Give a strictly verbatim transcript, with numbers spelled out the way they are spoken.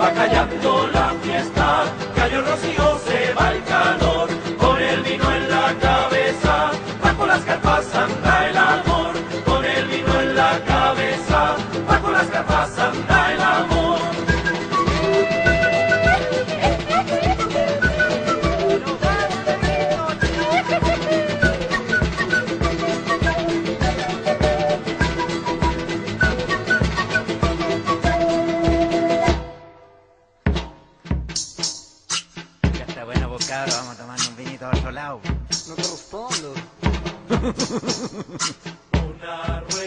va callando la fiesta, cayó el rocío, se va el calor, con el vino en la cabeza, bajo las carpas anda el amor, con el vino en la cabeza, bajo las carpas anda el amor. Cabros, vamos a tomarnos un vinito al otro lado. No te respondo. Una rueda